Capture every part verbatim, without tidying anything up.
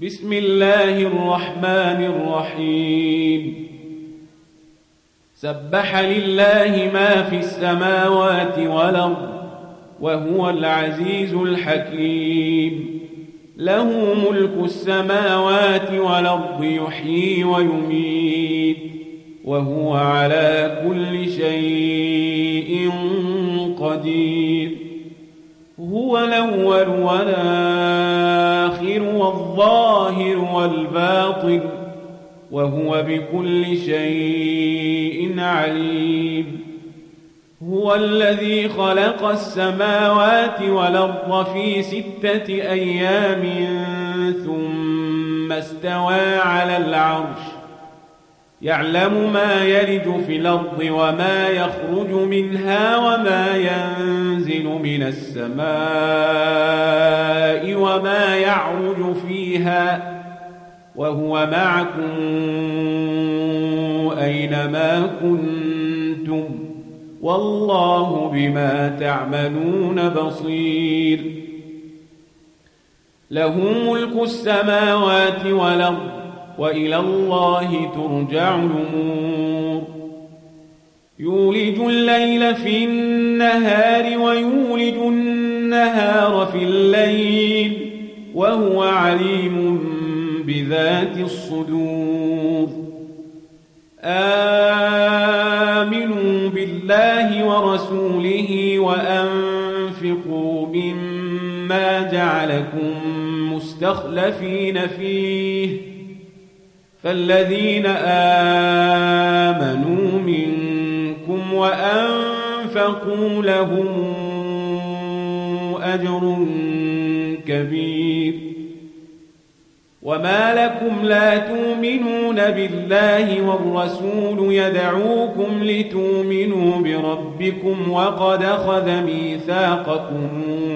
بسم الله الرحمن الرحيم سبح لله ما في السماوات والأرض وهو العزيز الحكيم له ملك السماوات والأرض يحيي ويميت وهو على كل شيء قدير هو الأول والآخر والظاهر والباطن وهو بكل شيء عليم هو الذي خلق السماوات والأرض في ستة أيام ثم استوى على العرش يعلم ما يلج في الأرض وما يخرج منها وما ينزل من السماء وما يعرج فيها وهو معكم أينما كنتم والله بما تعملون بصير له ملك السماوات والأرض وإلى الله ترجع الأمور يولج الليل في النهار ويولج النهار في الليل وهو عليم بذات الصدور آمنوا بالله ورسوله وأنفقوا مما جعلكم مستخلفين فيه فالذين آمنوا منكم وأنفقوا لهم أجر كبير وما لكم لا تؤمنون بالله والرسول يدعوكم لتؤمنوا بربكم وقد أخذ ميثاقكم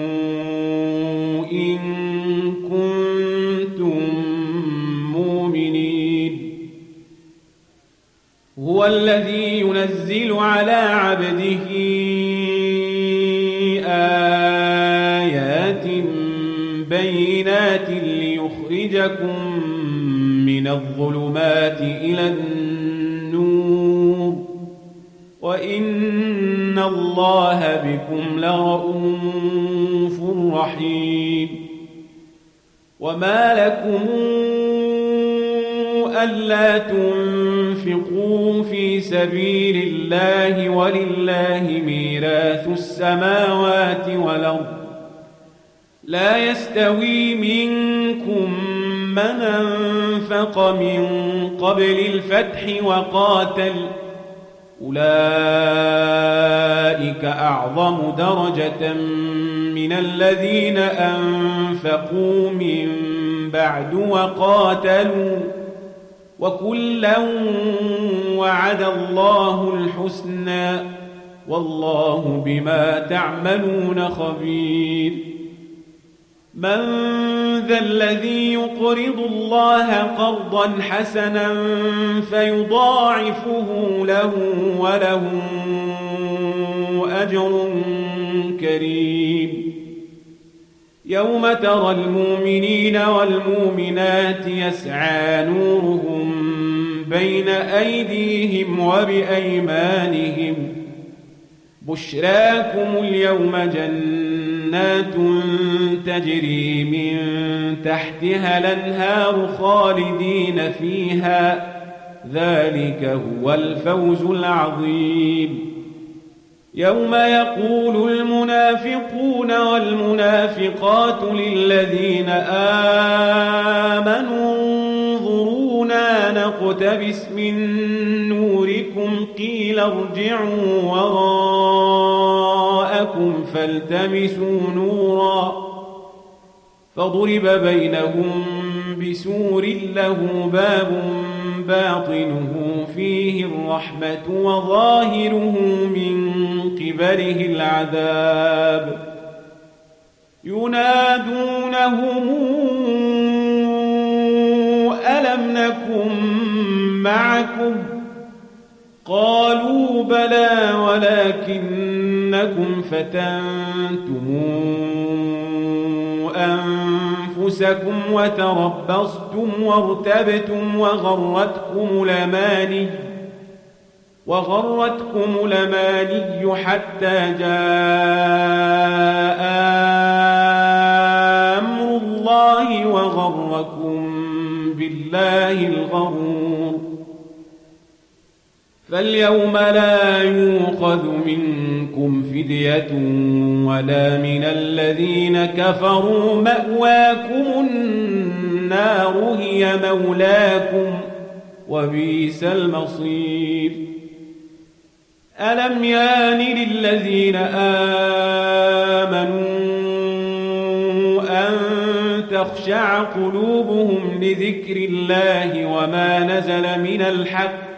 إن كنتم مؤمنين هو الذي ينزل على عبده آيات بينات ليخرجكم من الظلمات إلى النور وإن الله بكم لرؤوف رحيم وما لكم ألا تنفقوا في سبيل الله ولله ميراث السماوات والأرض لا يستوي منكم من أنفق من قبل الفتح وقاتل أولئك أعظم درجة من الذين أنفقوا من بعد وقاتلوا وكلا وعد الله الحسنى والله بما تعملون خبير من ذا الذي يقرض الله قرضا حسنا فيضاعفه له وله أجر كريم يوم ترى المؤمنين والمؤمنات يسعى نورهم بين أيديهم وبأيمانهم بشراكم اليوم جنات تجري من تحتها الأنهار خالدين فيها ذلك هو الفوز العظيم يوم يقول المنافقون والمنافقات للذين آمنوا انظرونا نقتبس من نوركم قيل ارجعوا وراءكم فالتمسوا نورا فضرب بينهم بسور له باب باطنه فيه الرحمة وظاهره من قبله العذاب ينادونهم ألم نكن معكم قالوا بلى ولكنكم فتنتم أنفسكم وتربصتم وارتبتم وغرتكم الأماني وغرتكم الأماني حتى جاء أمر الله وغركم بالله الغرور. فاليوم لا يؤخذ منكم فدية ولا من الذين كفروا، مأواكم النار هي مولاكم وبئس المصير. ألم يان للذين آمنوا أن تخشع قلوبهم لذكر الله وما نزل من الحق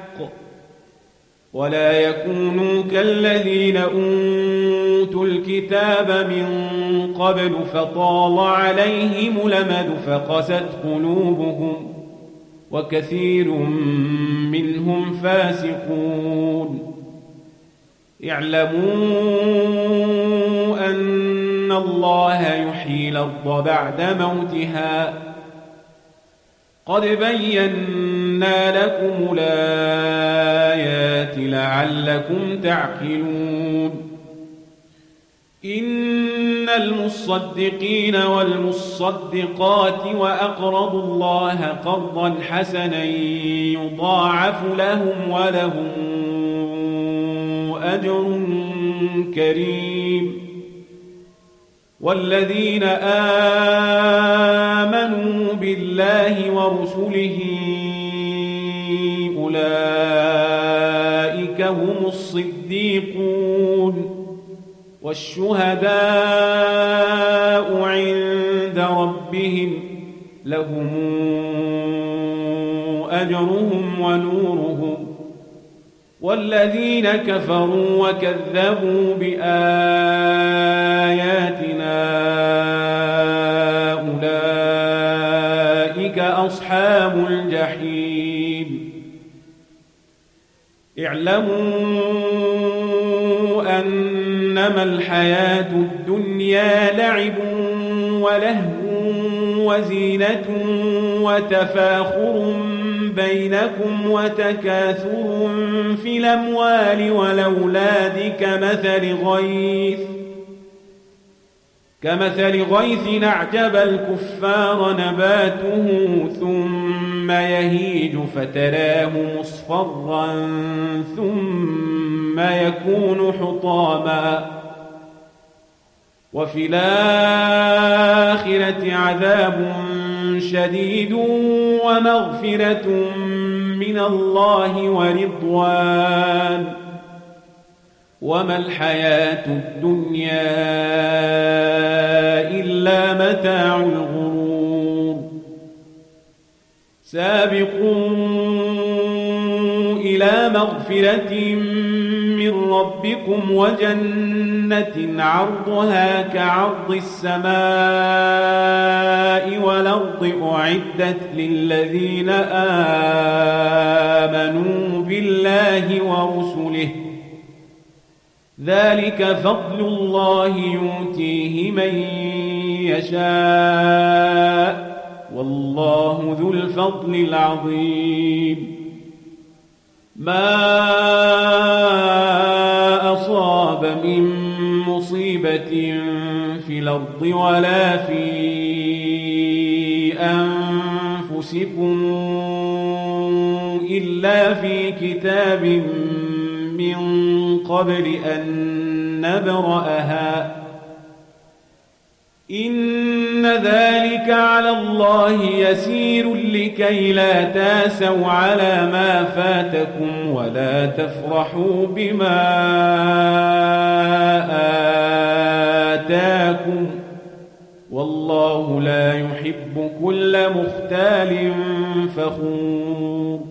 ولا يكونوا كالذين أوتوا الكتاب من قبل فطال عليهم الأمد فقست قلوبهم وكثير منهم فاسقون. اعلموا أن الله يحيي الأرض بعد موتها قد بينا لكم الآيات لعلكم تعقلون. إن المصدقين والمصدقات وأقرضوا الله قرضا حسنا يضاعف لهم ولهم أجر كريم. والذين آمنوا بالله ورسله أولئك هم الصديقون والشهداء عند ربهم لهم أجرهم ونورهم. والذين كفروا وكذبوا بآياتنا أولئك أصحاب الجحيم. اعلموا أنما الحياة الدنيا لعب ولهو وزينة وتفاخر بينكم وتكاثر في الأموال والأولاد كمثل غيث كمثل غيث أعجب الكفار نباته ثم يهيج فتراه مصفرا ثم يكون حطاما وفي الآخرة عذاب شديد ومغفرة من الله ورضوان وما الحياة الدنيا إلا متاع الغرور. سابقوا إلى مغفرة من ربكم وجنة عرضها كعرض السماء والأرض أعدت للذين آمنوا بالله ورسله ذلك فضل الله يؤتيه من يشاء والله ذو الفضل العظيم. ما أصاب من مصيبة في الأرض ولا في أنفسكم إلا في كتاب من قبل أن نبرأها إن ذلك على الله يسير لكي لا تاسوا على ما فاتكم ولا تفرحوا بما آتاكم والله لا يحب كل مختال فخور.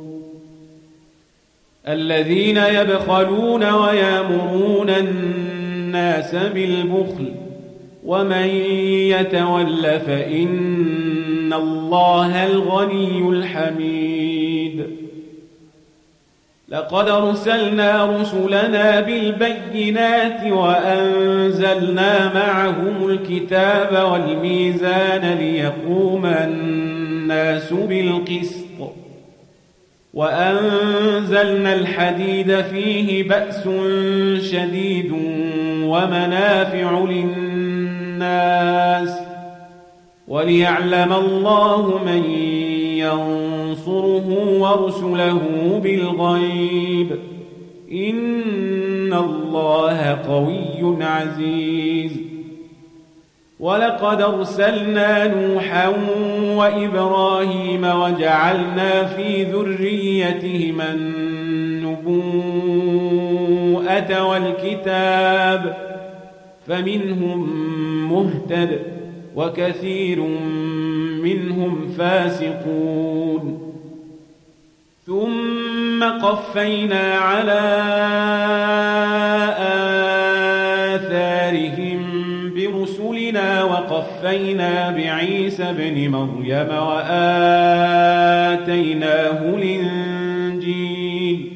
الذين يبخلون ويأمرون الناس بالبخل ومن يتول فإن الله الغني الحميد. لقد أرسلنا رسلنا بالبينات وأنزلنا معهم الكتاب والميزان ليقوم الناس بالقسط وأنزلنا الحديد فيه بأس شديد ومنافع للناس وليعلم الله من ينصره ورسله بالغيب إن الله قوي عزيز ولقد أرسلنا نوحا وإبراهيم وجعلنا في ذريتهما النبوءة والكتاب فمنهم مهتد وكثير منهم فاسقون ثم قفينا على آثارهم برسلنا وقفينا بعيسى ابن مريم وآتيناه الإنجيل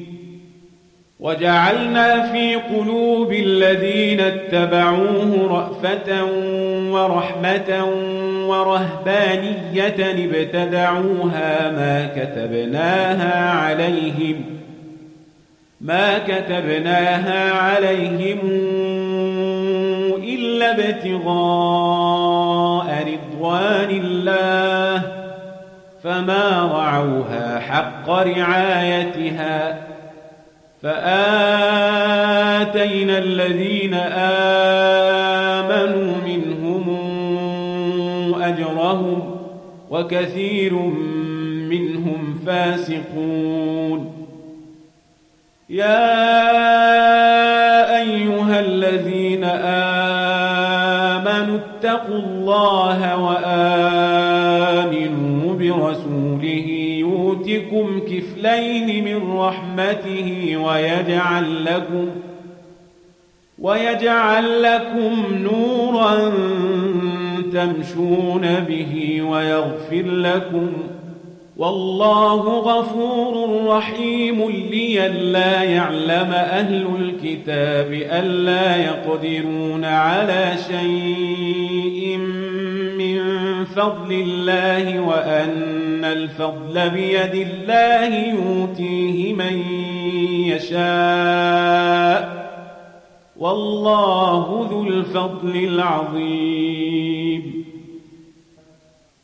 وجعلنا في قلوب الذين اتبعوه رأفة ورحمة ورهبانية ابتدعوها ما كتبناها عليهم ما كتبناها عليهم إلا ابتغاء رضوان الله فما رعوها حق رعايتها فآتينا الذين آمنوا منهم أجرهم وكثير منهم فاسقون يا أيها الذين آمنوا اتقوا الله وآمنوا برسوله يؤتكم كفلين من رحمته ويجعل لكم ويجعل لكم نورا تمشون به ويغفر لكم والله غفور رحيم لئلا يعلم أهل الكتاب ألا يقدرون على شيء من فضل الله وأن الفضل بيد الله يؤتيه من يشاء والله ذو الفضل العظيم